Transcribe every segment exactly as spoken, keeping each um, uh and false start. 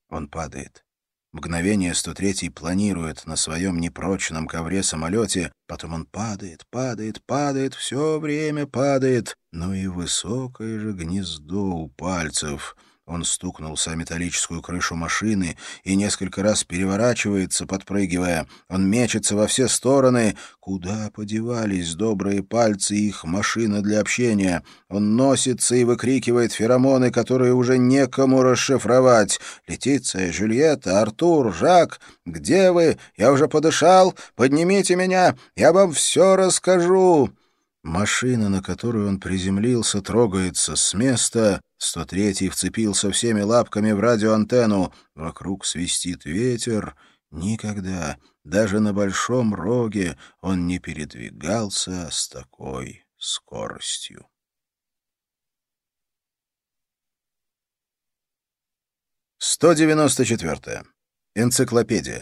Он падает. Мгновение сто третий планирует на своем непрочном ковре-самолете, потом он падает, падает, падает, все время падает, но и высокое же гнездо у пальцев. Он стукнулся о металлическую крышу машины и несколько раз переворачивается, подпрыгивая. Он мечется во все стороны. Куда подевались добрые пальцы и их машина для общения? Он носится и выкрикивает феромоны, которые уже некому расшифровать. «Летиция, Жюльетта, Артур, Жак, где вы? Я уже подышал. Поднимите меня, я вам все расскажу». Машина, на которую он приземлился, трогается с места. сто третий вцепился всеми лапками в радиоантенну. Вокруг свистит ветер. Никогда, даже на Большом Роге, он не передвигался с такой скоростью. сто девяносто четвёртая. Энциклопедия.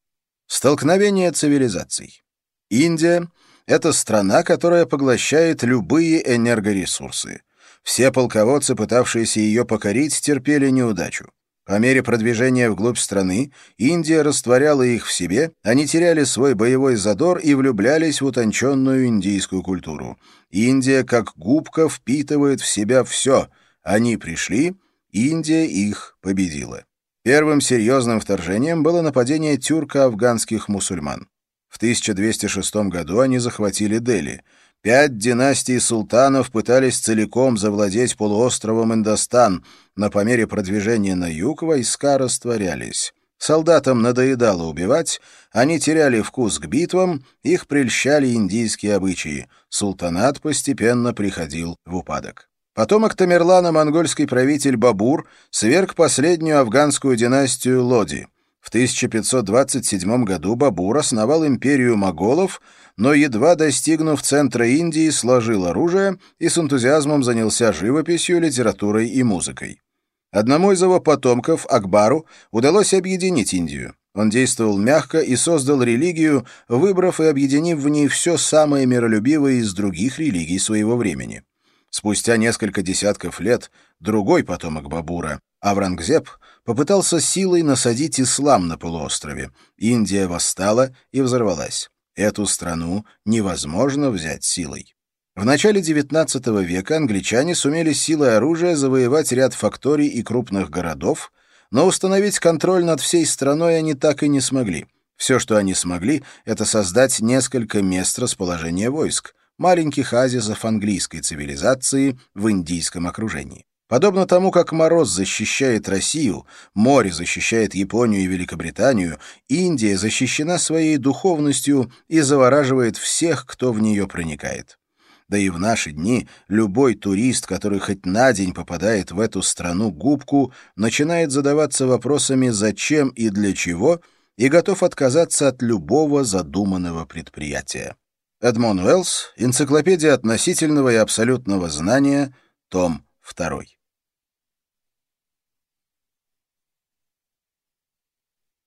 Столкновение цивилизаций. Индия — это страна, которая поглощает любые энергоресурсы. Все полководцы, пытавшиеся ее покорить, терпели неудачу. По мере продвижения вглубь страны Индия растворяла их в себе, они теряли свой боевой задор и влюблялись в утонченную индийскую культуру. Индия, как губка, впитывает в себя все. Они пришли, Индия их победила. Первым серьезным вторжением было нападение тюрко-афганских мусульман. В тысяча двести шестом году они захватили Дели. Пять династий султанов пытались целиком завладеть полуостровом Индостан, но по мере продвижения на юг войска растворялись. Солдатам надоедало убивать, они теряли вкус к битвам, их прельщали индийские обычаи. Султанат постепенно приходил в упадок. Потомок Тамерлана, монгольский правитель Бабур, сверг последнюю афганскую династию Лоди. В тысяча пятьсот двадцать седьмом году Бабур основал империю моголов, но, едва достигнув центра Индии, сложил оружие и с энтузиазмом занялся живописью, литературой и музыкой. Одному из его потомков, Акбару, удалось объединить Индию. Он действовал мягко и создал религию, выбрав и объединив в ней все самое миролюбивое из других религий своего времени. Спустя несколько десятков лет другой потомок Бабура, Аврангзеб, попытался силой насадить ислам на полуострове. Индия восстала и взорвалась. Эту страну невозможно взять силой. В начале девятнадцатого века англичане сумели силой оружия завоевать ряд факторий и крупных городов, но установить контроль над всей страной они так и не смогли. Все, что они смогли, это создать несколько мест расположения войск, маленьких оазисов английской цивилизации в индийском окружении. Подобно тому, как мороз защищает Россию, море защищает Японию и Великобританию, Индия защищена своей духовностью и завораживает всех, кто в нее проникает. Да и в наши дни любой турист, который хоть на день попадает в эту страну-губку, начинает задаваться вопросами «зачем» и «для чего» и готов отказаться от любого задуманного предприятия. Эдмон Уэллс, «Энциклопедия относительного и абсолютного знания», том второй.